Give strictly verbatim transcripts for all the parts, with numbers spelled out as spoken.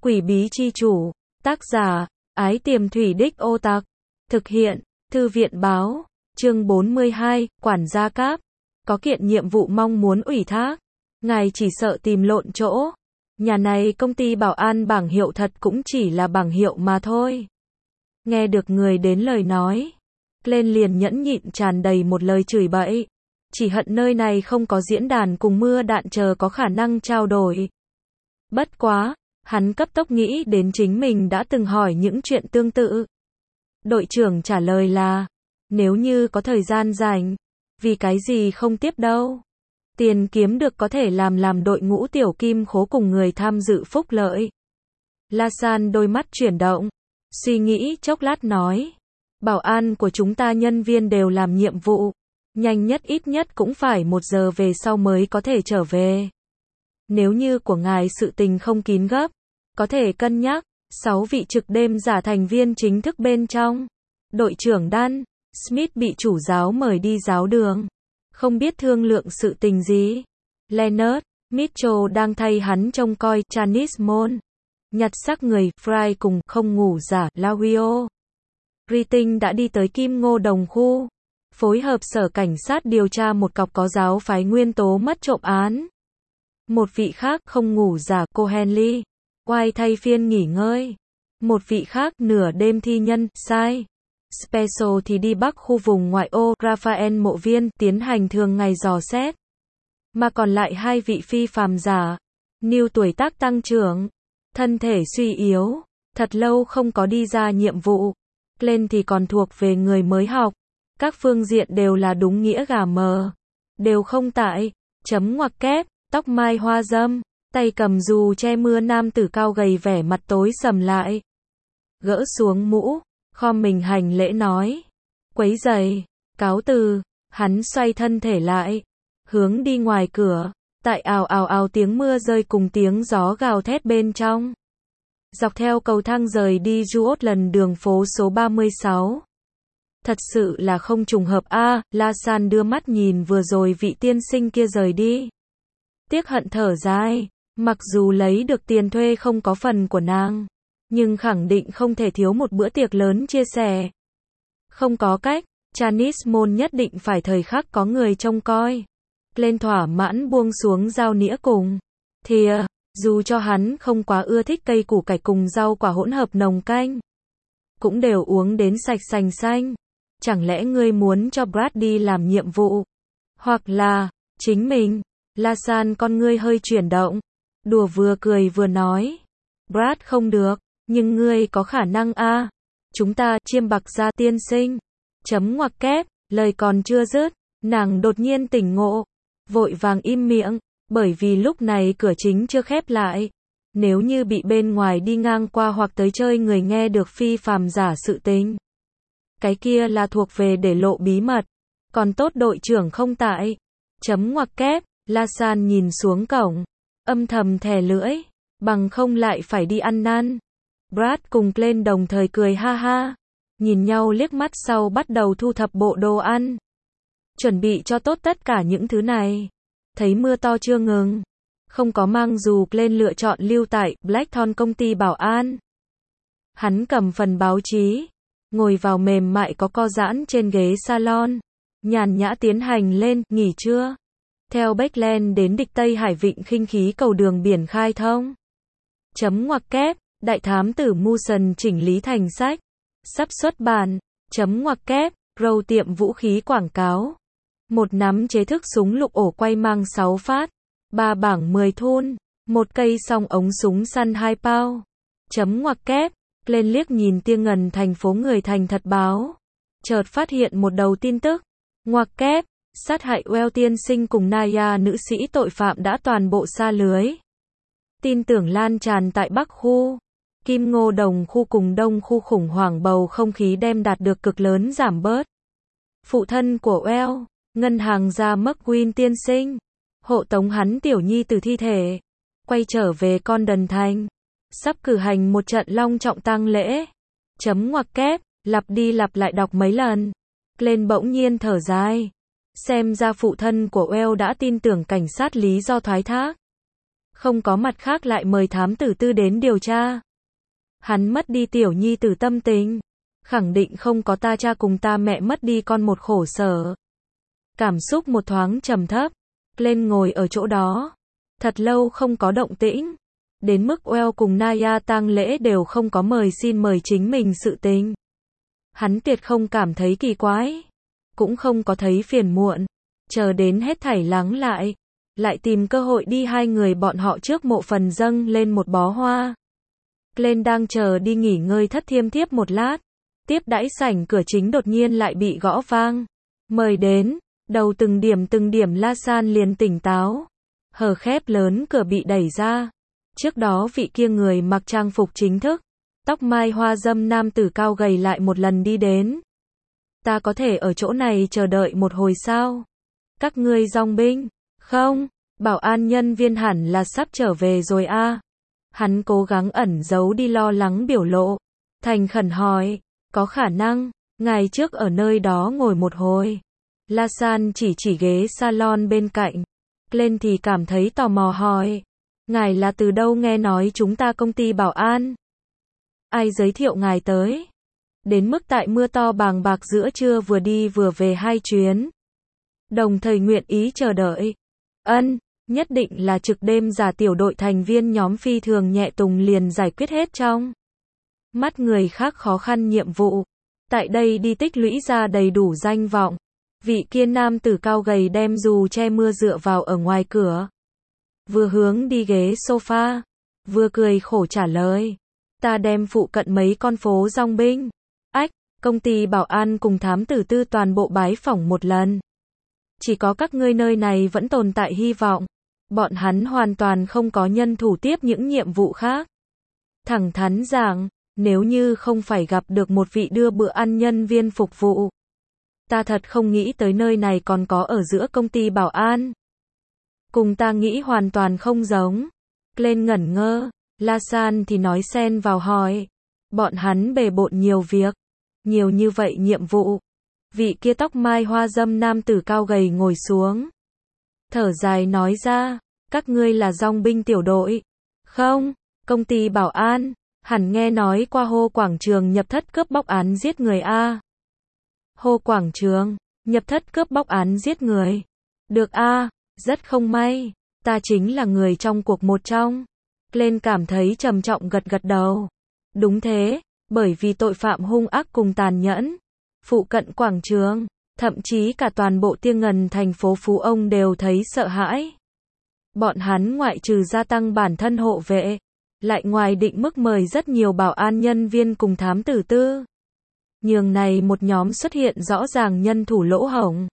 Quỷ bí chi chủ. Tác giả, Ái Tiềm Thủy Đích Ô Tặc. Thực hiện, Thư viện báo. Chương bốn mươi hai, Quản gia Cáp. Có kiện nhiệm vụ mong muốn ủy thác. Ngài chỉ sợ tìm lộn chỗ. Nhà này công ty bảo an bảng hiệu thật cũng chỉ là bảng hiệu mà thôi. Nghe được người đến lời nói. Lên liền nhẫn nhịn tràn đầy một lời chửi bậy. Chỉ hận nơi này không có diễn đàn cùng mưa đạn chờ có khả năng trao đổi. Bất quá, hắn cấp tốc nghĩ đến chính mình đã từng hỏi những chuyện tương tự. Đội trưởng trả lời là, nếu như có thời gian rảnh, vì cái gì không tiếp đâu. Tiền kiếm được có thể làm làm đội ngũ tiểu kim khố cùng người tham dự phúc lợi. La San đôi mắt chuyển động, suy nghĩ chốc lát nói, bảo an của chúng ta nhân viên đều làm nhiệm vụ, nhanh nhất ít nhất cũng phải một giờ về sau mới có thể trở về. Nếu như của ngài sự tình không kín gấp, có thể cân nhắc, sáu vị trực đêm giả thành viên chính thức bên trong. Đội trưởng Dan Smith bị chủ giáo mời đi giáo đường. Không biết thương lượng sự tình gì. Leonard Mitchell đang thay hắn trông coi Janice Moon. Nhặt xác người Fry cùng không ngủ giả Lario. Riting đã đi tới Kim Ngô Đồng khu. Phối hợp sở cảnh sát điều tra một cọc có giáo phái nguyên tố mất trộm án. Một vị khác không ngủ giả cô Henley. Quay thay phiên nghỉ ngơi. Một vị khác nửa đêm thi nhân, sai. Special thì đi bắc khu vùng ngoại ô, Raphael mộ viên, tiến hành thường ngày dò xét. Mà còn lại hai vị phi phàm giả. New tuổi tác tăng trưởng. Thân thể suy yếu. Thật lâu không có đi ra nhiệm vụ. Lên thì còn thuộc về người mới học. Các phương diện đều là đúng nghĩa gà mờ. Đều không tại. Chấm ngoặc kép, tóc mai hoa dâm. Tay cầm dù che mưa nam tử cao gầy vẻ mặt tối sầm lại. Gỡ xuống mũ, khom mình hành lễ nói. Quấy giày, cáo từ, hắn xoay thân thể lại. Hướng đi ngoài cửa, tại ào ào ào tiếng mưa rơi cùng tiếng gió gào thét bên trong. Dọc theo cầu thang rời đi Juot lần đường phố số ba mươi sáu. Thật sự là không trùng hợp a. À, La San đưa mắt nhìn vừa rồi vị tiên sinh kia rời đi. Tiếc hận thở dài. Mặc dù lấy được tiền thuê không có phần của nàng, nhưng khẳng định không thể thiếu một bữa tiệc lớn chia sẻ. Không có cách, Janice Moon nhất định phải thời khắc có người trông coi. Lên thỏa mãn buông xuống dao nĩa cùng thìa, dù cho hắn không quá ưa thích cây củ cải cùng rau quả hỗn hợp nồng canh, cũng đều uống đến sạch sành xanh. Chẳng lẽ ngươi muốn cho Brad đi làm nhiệm vụ? Hoặc là, chính mình? La San con ngươi hơi chuyển động. Đùa vừa cười vừa nói. Brad không được, nhưng ngươi có khả năng a. À. Chúng ta chiêm bạc gia tiên sinh. Chấm ngoặc kép, lời còn chưa dứt, nàng đột nhiên tỉnh ngộ. Vội vàng im miệng, bởi vì lúc này cửa chính chưa khép lại. Nếu như bị bên ngoài đi ngang qua hoặc tới chơi người nghe được phi phàm giả sự tình. Cái kia là thuộc về để lộ bí mật. Còn tốt đội trưởng không tại. Chấm ngoặc kép, La San nhìn xuống cổng. Âm thầm thè lưỡi, bằng không lại phải đi ăn năn. Brad cùng Glenn đồng thời cười ha ha, nhìn nhau liếc mắt sau bắt đầu thu thập bộ đồ ăn. Chuẩn bị cho tốt tất cả những thứ này. Thấy mưa to chưa ngừng, không có mang dù Glenn lựa chọn lưu tại Blackthorn công ty bảo an. Hắn cầm phần báo chí, ngồi vào mềm mại có co giãn trên ghế salon, nhàn nhã tiến hành lên, nghỉ trưa. Theo Beckland đến địch Tây Hải Vịnh khinh khí cầu đường biển khai thông. Chấm ngoặc kép, đại thám tử Muson chỉnh lý thành sách. Sắp xuất bản. Chấm ngoặc kép, Row tiệm vũ khí quảng cáo. Một nắm chế thức súng lục ổ quay mang sáu phát. Ba bảng mười thun. Một cây song ống súng săn hai pao. Chấm ngoặc kép, lên liếc nhìn tia ngần thành phố người thành thật báo. Chợt phát hiện một đầu tin tức. Ngoặc kép. Sát hại Well tiên sinh cùng Naya nữ sĩ tội phạm đã toàn bộ sa lưới. Tin tưởng lan tràn tại Bắc khu. Kim Ngô Đồng khu cùng Đông khu khủng hoảng bầu không khí đem đạt được cực lớn giảm bớt. Phụ thân của Well, ngân hàng gia McQueen tiên sinh, hộ tống hắn tiểu nhi từ thi thể, quay trở về con đần thành. Sắp cử hành một trận long trọng tang lễ. Chấm ngoặc kép, lặp đi lặp lại đọc mấy lần. Lên bỗng nhiên thở dài. Xem ra phụ thân của Well đã tin tưởng cảnh sát lý do thoái thác. Không có mặt khác lại mời thám tử tư đến điều tra. Hắn mất đi tiểu nhi tử tâm tình. Khẳng định không có ta cha cùng ta mẹ mất đi con một khổ sở. Cảm xúc một thoáng trầm thấp. Lên ngồi ở chỗ đó. Thật lâu không có động tĩnh. Đến mức Well cùng Naya tang lễ đều không có mời xin mời chính mình sự tình. Hắn tuyệt không cảm thấy kỳ quái. Cũng không có thấy phiền muộn. Chờ đến hết thảy lắng lại. Lại tìm cơ hội đi hai người bọn họ trước mộ phần dâng lên một bó hoa. Glenn đang chờ đi nghỉ ngơi thất thiêm thiếp một lát. Tiếp đãi sảnh cửa chính đột nhiên lại bị gõ vang. Mời đến. Đầu từng điểm từng điểm La San liền tỉnh táo. Hở khép lớn cửa bị đẩy ra. Trước đó vị kia người mặc trang phục chính thức. Tóc mai hoa dâm nam tử cao gầy lại một lần đi đến. Ta có thể ở chỗ này chờ đợi một hồi sao? Các ngươi dòng binh. Không, bảo an nhân viên hẳn là sắp trở về rồi a. À. Hắn cố gắng ẩn giấu đi lo lắng biểu lộ. Thành khẩn hỏi, có khả năng, ngài trước ở nơi đó ngồi một hồi. La San chỉ chỉ ghế salon bên cạnh. Lên thì cảm thấy tò mò hỏi. Ngài là từ đâu nghe nói chúng ta công ty bảo an? Ai giới thiệu ngài tới? Đến mức tại mưa to bàng bạc giữa trưa vừa đi vừa về hai chuyến. Đồng thời nguyện ý chờ đợi. Ân, nhất định là trực đêm giả tiểu đội thành viên nhóm phi thường nhẹ tùng liền giải quyết hết trong. Mắt người khác khó khăn nhiệm vụ. Tại đây đi tích lũy ra đầy đủ danh vọng. Vị kia nam tử cao gầy đem dù che mưa dựa vào ở ngoài cửa. Vừa hướng đi ghế sofa. Vừa cười khổ trả lời. Ta đem phụ cận mấy con phố dòng binh. Ách, công ty bảo an cùng thám tử tư toàn bộ bái phỏng một lần. Chỉ có các ngươi nơi này vẫn tồn tại hy vọng. Bọn hắn hoàn toàn không có nhân thủ tiếp những nhiệm vụ khác. Thẳng thắn rằng, nếu như không phải gặp được một vị đưa bữa ăn nhân viên phục vụ. Ta thật không nghĩ tới nơi này còn có ở giữa công ty bảo an. Cùng ta nghĩ hoàn toàn không giống. Glenn ngẩn ngơ, La San thì nói xen vào hỏi. Bọn hắn bề bộn nhiều việc. Nhiều như vậy nhiệm vụ. Vị kia tóc mai hoa dâm nam tử cao gầy ngồi xuống. Thở dài nói ra, các ngươi là dòng binh tiểu đội. Không, công ty bảo an, hẳn nghe nói qua Hồ Quảng Trường nhập thất cướp bóc án giết người a. Hồ Quảng Trường, nhập thất cướp bóc án giết người. Được a, rất không may, ta chính là người trong cuộc một trong. Glenn cảm thấy trầm trọng gật gật đầu. Đúng thế, bởi vì tội phạm hung ác cùng tàn nhẫn. Phụ cận quảng trường, thậm chí cả toàn bộ Tiêng Ngần thành phố Phú Ông đều thấy sợ hãi. Bọn hắn ngoại trừ gia tăng bản thân hộ vệ, lại ngoài định mức mời rất nhiều bảo an nhân viên cùng thám tử tư. Nhường này một nhóm xuất hiện rõ ràng nhân thủ lỗ hổng.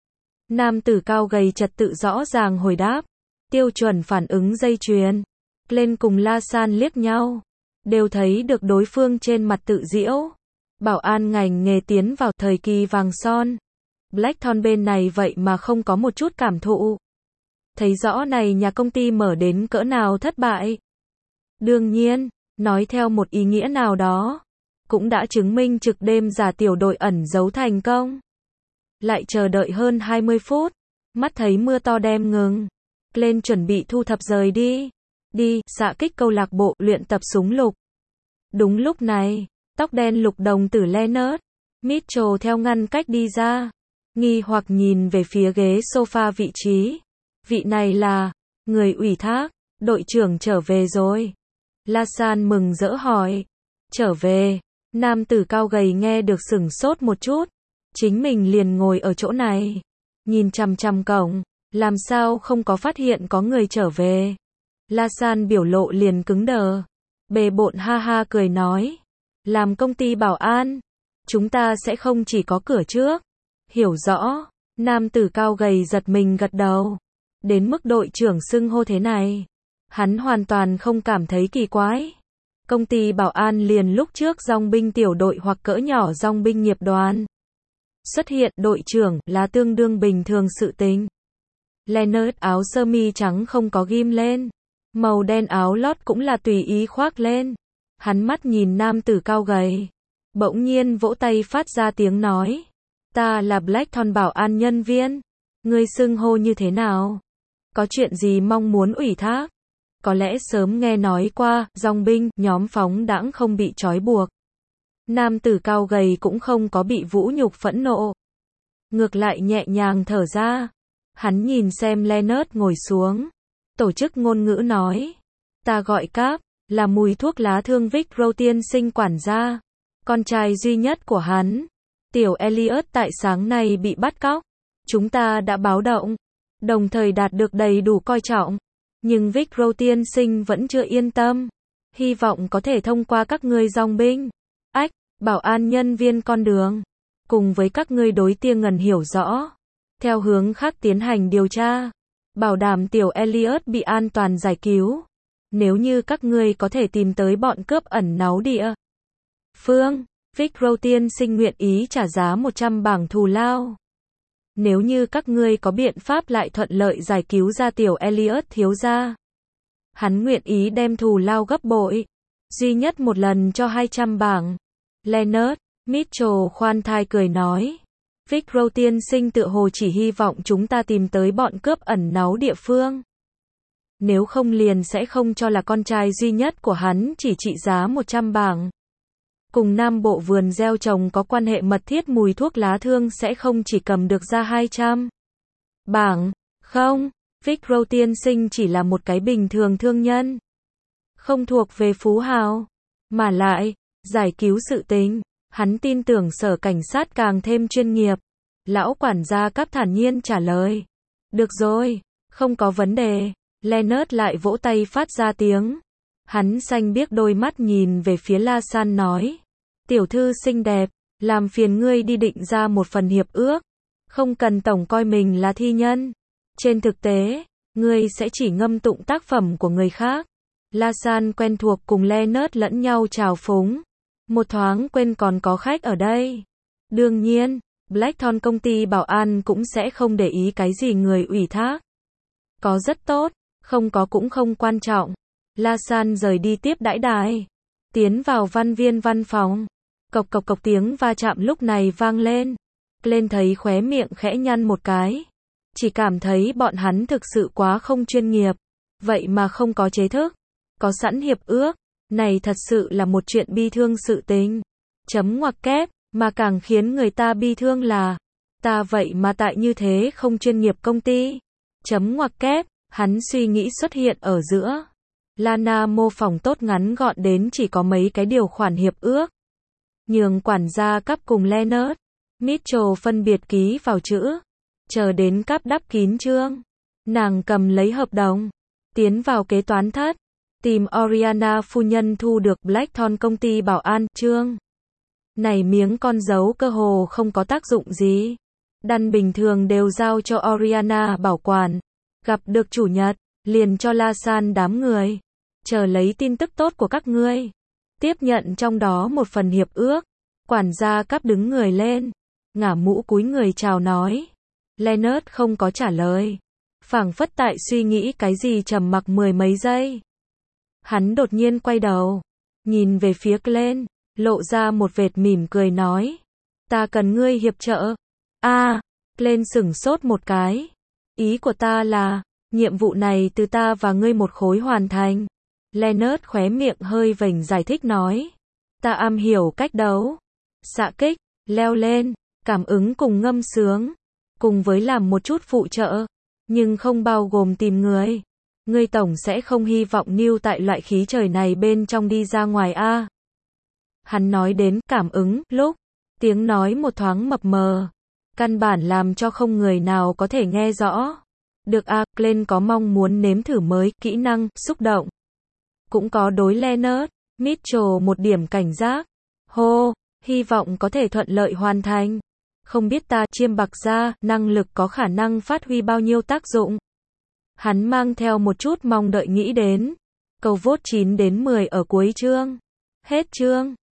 Nam tử cao gầy trật tự rõ ràng hồi đáp. Tiêu chuẩn phản ứng dây chuyền. Lên cùng La San liếc nhau. Đều thấy được đối phương trên mặt tự giễu. Bảo an ngành nghề tiến vào thời kỳ vàng son. Blackthorn bên này vậy mà không có một chút cảm thụ. Thấy rõ này nhà công ty mở đến cỡ nào thất bại. Đương nhiên, nói theo một ý nghĩa nào đó, cũng đã chứng minh trực đêm giả tiểu đội ẩn giấu thành công. Lại chờ đợi hơn hai mươi phút, mắt thấy mưa to đem ngừng. Lên chuẩn bị thu thập rời đi. Đi, xạ kích câu lạc bộ luyện tập súng lục. Đúng lúc này, tóc đen lục đồng tử Leonard Mitchell theo ngăn cách đi ra. Nghi hoặc nhìn về phía ghế sofa vị trí. Vị này là, người ủy thác, đội trưởng trở về rồi. La San mừng rỡ hỏi. Trở về, nam tử cao gầy nghe được sửng sốt một chút. Chính mình liền ngồi ở chỗ này. Nhìn chằm chằm cổng, làm sao không có phát hiện có người trở về. La San biểu lộ liền cứng đờ. Bề bộn ha ha cười nói. Làm công ty bảo an, chúng ta sẽ không chỉ có cửa trước. Hiểu rõ, nam tử cao gầy giật mình gật đầu. Đến mức đội trưởng xưng hô thế này, hắn hoàn toàn không cảm thấy kỳ quái. Công ty bảo an liền lúc trước dòng binh tiểu đội hoặc cỡ nhỏ dòng binh nghiệp đoàn. Xuất hiện đội trưởng là tương đương bình thường sự tình. Leonard áo sơ mi trắng không có ghim lên. Màu đen áo lót cũng là tùy ý khoác lên. Hắn mắt nhìn nam tử cao gầy. Bỗng nhiên vỗ tay phát ra tiếng nói. Ta là Blackthorn bảo an nhân viên. Ngươi xưng hô như thế nào? Có chuyện gì mong muốn ủy thác? có lẽ sớm nghe nói qua, dòng binh, nhóm phóng đãng không bị trói buộc. Nam tử cao gầy cũng không có bị vũ nhục phẫn nộ. Ngược lại nhẹ nhàng thở ra. Hắn nhìn xem Leonard ngồi xuống. Tổ chức ngôn ngữ nói. Ta gọi Cáp, là mùi thuốc lá thương Vicro tiên sinh quản gia. Con trai duy nhất của hắn. Tiểu Elliot tại sáng nay bị bắt cóc. Chúng ta đã báo động. Đồng thời đạt được đầy đủ coi trọng. Nhưng Vicro tiên sinh vẫn chưa yên tâm. Hy vọng có thể thông qua các ngươi dòng binh. Ách, bảo an nhân viên con đường. Cùng với các ngươi đối Tia Ngần hiểu rõ. Theo hướng khác tiến hành điều tra. Bảo đảm tiểu Elliot bị an toàn giải cứu. Nếu như các ngươi có thể tìm tới bọn cướp ẩn náu địa phương, Vicro tiên sinh nguyện ý trả giá một trăm bảng thù lao. Nếu như các ngươi có biện pháp lại thuận lợi giải cứu ra tiểu Elliot thiếu gia, hắn nguyện ý đem thù lao gấp bội, duy nhất một lần cho hai trăm bảng. Leonard Mitchell khoan thai cười nói, Vicro tiên sinh tựa hồ chỉ hy vọng chúng ta tìm tới bọn cướp ẩn náu địa phương. Nếu không liền sẽ không cho là con trai duy nhất của hắn chỉ trị giá một trăm bảng. Cùng Nam Bộ vườn gieo trồng có quan hệ mật thiết mùi thuốc lá thương sẽ không chỉ cầm được ra hai trăm bảng. Không, Vicro tiên sinh chỉ là một cái bình thường thương nhân. Không thuộc về phú hào. Mà lại, giải cứu sự tình, hắn tin tưởng sở cảnh sát càng thêm chuyên nghiệp. Lão quản gia Cáp thản nhiên trả lời. Được rồi, không có vấn đề. Leonard lại vỗ tay phát ra tiếng. Hắn xanh biếc đôi mắt nhìn về phía La San nói. Tiểu thư xinh đẹp, làm phiền ngươi đi định ra một phần hiệp ước. Không cần tổng coi mình là thi nhân. Trên thực tế, ngươi sẽ chỉ ngâm tụng tác phẩm của người khác. La San quen thuộc cùng Leonard lẫn nhau chào phúng. Một thoáng quên còn có khách ở đây. Đương nhiên, Blackthorn công ty bảo an cũng sẽ không để ý cái gì người ủy thác. Có rất tốt, không có cũng không quan trọng. La San rời đi tiếp đãi đài. Tiến vào văn viên văn phòng. Cộc cộc cộc tiếng va chạm lúc này vang lên. Lên thấy khóe miệng khẽ nhăn một cái. Chỉ cảm thấy bọn hắn thực sự quá không chuyên nghiệp. Vậy mà không có chế thức. Có sẵn hiệp ước. Này thật sự là một chuyện bi thương sự tình. Chấm ngoặc kép. Mà càng khiến người ta bi thương là. Ta vậy mà tại như thế không chuyên nghiệp công ty. Chấm ngoặc kép. Hắn suy nghĩ xuất hiện ở giữa. Lana mô phỏng tốt ngắn gọn đến chỉ có mấy cái điều khoản hiệp ước. Nhường quản gia Cáp cùng Leonard Mitchell phân biệt ký vào chữ. Chờ đến Cáp đắp kín chương. Nàng cầm lấy hợp đồng. Tiến vào kế toán thất. Tìm Oriana phu nhân thu được Blackthorn công ty bảo an chương. Này miếng con dấu cơ hồ không có tác dụng gì. Đăn bình thường đều giao cho Oriana bảo quản. Gặp được chủ nhật, liền cho La San đám người. Chờ lấy tin tức tốt của các ngươi. Tiếp nhận trong đó một phần hiệp ước. Quản gia Cáp đứng người lên. Ngả mũ cúi người chào nói. Leonard không có trả lời. Phảng phất tại suy nghĩ cái gì trầm mặc mười mấy giây. Hắn đột nhiên quay đầu. Nhìn về phía Glenn. Lộ ra một vệt mỉm cười nói. Ta cần ngươi hiệp trợ. a à, Glenn sửng sốt một cái. Ý của ta là, nhiệm vụ này từ ta và ngươi một khối hoàn thành. Leonard khóe miệng hơi vểnh giải thích nói. Ta am hiểu cách đấu. Xạ kích, leo lên, cảm ứng cùng ngâm sướng. Cùng với làm một chút phụ trợ. Nhưng không bao gồm tìm người. Ngươi tổng sẽ không hy vọng New tại loại khí trời này bên trong đi ra ngoài a à. Hắn nói đến cảm ứng, lúc. Tiếng nói một thoáng mập mờ. Căn bản làm cho không người nào có thể nghe rõ. Được a, Glenn có mong muốn nếm thử mới, kỹ năng, xúc động. Cũng có đối Leonard Mitchell một điểm cảnh giác. Hô, hy vọng có thể thuận lợi hoàn thành. Không biết ta chiêm bạc ra, năng lực có khả năng phát huy bao nhiêu tác dụng. Hắn mang theo một chút mong đợi nghĩ đến. Câu vote chín đến mười ở cuối chương. Hết chương.